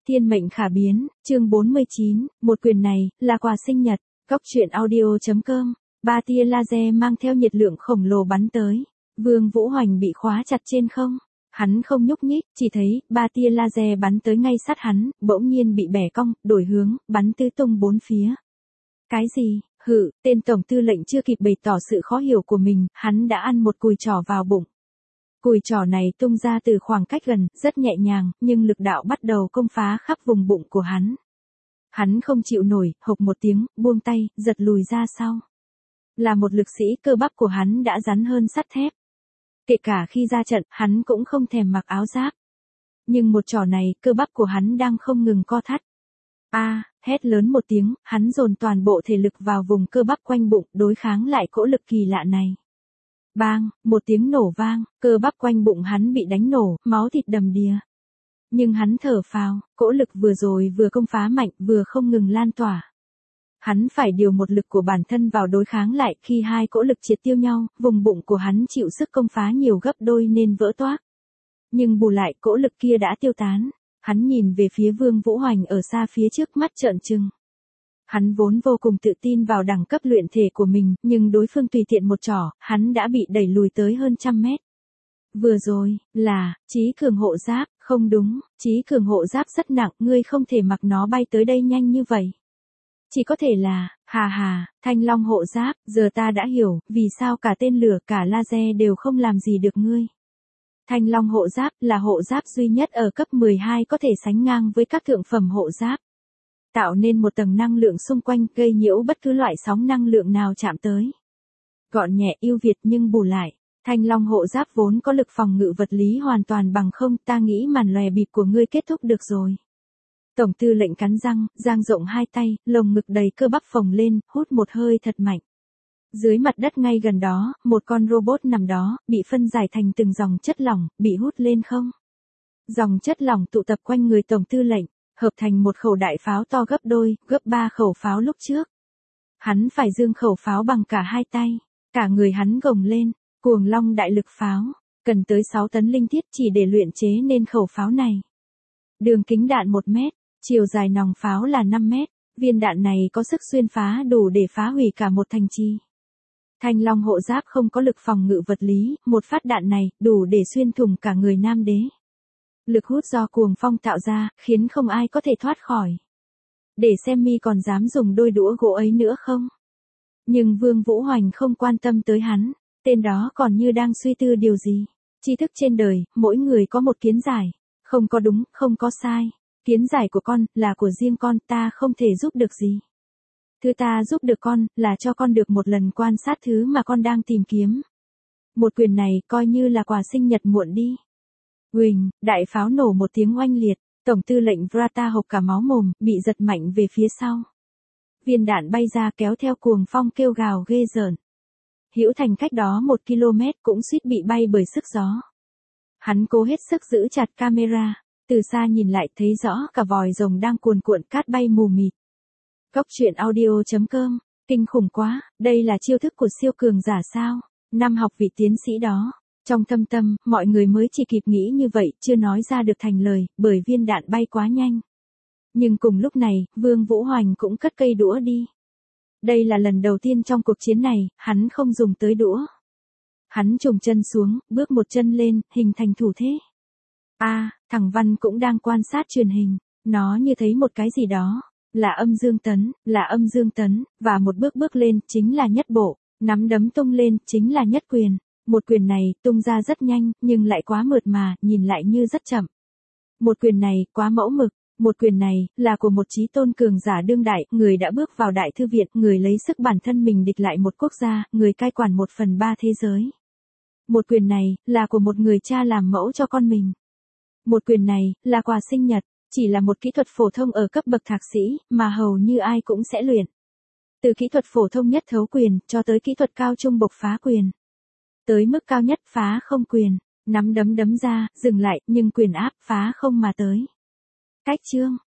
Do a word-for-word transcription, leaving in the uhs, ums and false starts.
Thiên mệnh khả biến, chương bốn mươi chín, một quyền này, là quà sinh nhật, góc truyện audio.com, ba tia laser mang theo nhiệt lượng khổng lồ bắn tới. Vương Vũ Hoành bị khóa chặt trên không. Hắn không nhúc nhích, chỉ thấy, ba tia laser bắn tới ngay sát hắn, bỗng nhiên bị bẻ cong, đổi hướng, bắn tứ tung bốn phía. Cái gì? Hự, tên tổng tư lệnh chưa kịp bày tỏ sự khó hiểu của mình, hắn đã ăn một cùi trỏ vào bụng. Cùi trỏ này tung ra từ khoảng cách gần, rất nhẹ nhàng, nhưng lực đạo bắt đầu công phá khắp vùng bụng của hắn. Hắn không chịu nổi, hộc một tiếng, buông tay, giật lùi ra sau. Là một lực sĩ, cơ bắp của hắn đã rắn hơn sắt thép. Kể cả khi ra trận, hắn cũng không thèm mặc áo giáp. Nhưng một trỏ này, cơ bắp của hắn đang không ngừng co thắt. A, hét lớn một tiếng, hắn dồn toàn bộ thể lực vào vùng cơ bắp quanh bụng, đối kháng lại cỗ lực kỳ lạ này. Bang, một tiếng nổ vang, cơ bắp quanh bụng hắn bị đánh nổ, máu thịt đầm đìa. Nhưng hắn thở phào, cỗ lực vừa rồi vừa công phá mạnh, vừa không ngừng lan tỏa. Hắn phải điều một lực của bản thân vào đối kháng lại, khi hai cỗ lực triệt tiêu nhau, vùng bụng của hắn chịu sức công phá nhiều gấp đôi nên vỡ toác. Nhưng bù lại, cỗ lực kia đã tiêu tán. Hắn nhìn về phía Vương Vũ Hoành ở xa phía trước, mắt trợn trừng. Hắn vốn vô cùng tự tin vào đẳng cấp luyện thể của mình, nhưng đối phương tùy tiện một trỏ, hắn đã bị đẩy lùi tới hơn trăm mét. Vừa rồi, là, Chí Cường hộ giáp, không đúng, Chí Cường hộ giáp rất nặng, ngươi không thể mặc nó bay tới đây nhanh như vậy. Chỉ có thể là, hà hà, Thanh Long hộ giáp, giờ ta đã hiểu, vì sao cả tên lửa cả laser đều không làm gì được ngươi. Thanh Long hộ giáp là hộ giáp duy nhất ở cấp mười hai có thể sánh ngang với các thượng phẩm hộ giáp. Tạo nên một tầng năng lượng xung quanh, gây nhiễu bất cứ loại sóng năng lượng nào chạm tới. Gọn nhẹ ưu việt nhưng bù lại, Thanh Long hộ giáp vốn có lực phòng ngự vật lý hoàn toàn bằng không, ta nghĩ màn lòe bịp của ngươi kết thúc được rồi. Tổng tư lệnh cắn răng, dang rộng hai tay, lồng ngực đầy cơ bắp phồng lên, hút một hơi thật mạnh. Dưới mặt đất ngay gần đó, một con robot nằm đó, bị phân giải thành từng dòng chất lỏng, bị hút lên không. Dòng chất lỏng tụ tập quanh người tổng tư lệnh, hợp thành một khẩu đại pháo to gấp đôi, gấp ba khẩu pháo lúc trước. Hắn phải giương khẩu pháo bằng cả hai tay, cả người hắn gồng lên, cuồng long đại lực pháo, cần tới sáu tấn linh thiết chỉ để luyện chế nên khẩu pháo này. Đường kính đạn một mét, chiều dài nòng pháo là năm mét, viên đạn này có sức xuyên phá đủ để phá hủy cả một thành trì. Thanh Long hộ giáp không có lực phòng ngự vật lý, một phát đạn này đủ để xuyên thủng cả người nam đế. Lực hút do cuồng phong tạo ra, khiến không ai có thể thoát khỏi. Để xem mi còn dám dùng đôi đũa gỗ ấy nữa không? Nhưng Vương Vũ Hoành không quan tâm tới hắn, tên đó còn như đang suy tư điều gì. Tri thức trên đời, mỗi người có một kiến giải, không có đúng, không có sai. Kiến giải của con, là của riêng con, ta không thể giúp được gì. Thứ ta giúp được con, là cho con được một lần quan sát thứ mà con đang tìm kiếm. Một quyền này, coi như là quà sinh nhật muộn đi. Huỳnh, đại pháo nổ một tiếng oanh liệt, tổng tư lệnh Vrata hộc cả máu mồm, bị giật mạnh về phía sau. Viên đạn bay ra kéo theo cuồng phong kêu gào ghê rợn. Hữu Thành cách đó một ki lô mét cũng suýt bị bay bởi sức gió. Hắn cố hết sức giữ chặt camera, từ xa nhìn lại thấy rõ cả vòi rồng đang cuồn cuộn cát bay mù mịt. Góc truyện audio.com, kinh khủng quá, đây là chiêu thức của siêu cường giả sao? Năm học vị tiến sĩ đó. Trong thâm tâm, mọi người mới chỉ kịp nghĩ như vậy, chưa nói ra được thành lời, bởi viên đạn bay quá nhanh. Nhưng cùng lúc này, Vương Vũ Hoành cũng cất cây đũa đi. Đây là lần đầu tiên trong cuộc chiến này, hắn không dùng tới đũa. Hắn chồm chân xuống, bước một chân lên, hình thành thủ thế. A, à, thằng Văn cũng đang quan sát truyền hình, nó như thấy một cái gì đó, là âm dương tấn, là âm dương tấn, và một bước bước lên, chính là nhất bộ, nắm đấm tung lên, chính là nhất quyền. Một quyền này, tung ra rất nhanh, nhưng lại quá mượt mà, nhìn lại như rất chậm. Một quyền này, quá mẫu mực. Một quyền này, là của một chí tôn cường giả đương đại, người đã bước vào đại thư viện, người lấy sức bản thân mình địch lại một quốc gia, người cai quản một phần ba thế giới. Một quyền này, là của một người cha làm mẫu cho con mình. Một quyền này, là quà sinh nhật, chỉ là một kỹ thuật phổ thông ở cấp bậc thạc sĩ, mà hầu như ai cũng sẽ luyện. Từ kỹ thuật phổ thông nhất thấu quyền, cho tới kỹ thuật cao trung bộc phá quyền. Tới mức cao nhất phá không quyền, nắm đấm đấm ra, dừng lại, nhưng quyền áp phá không mà tới. Cách chương,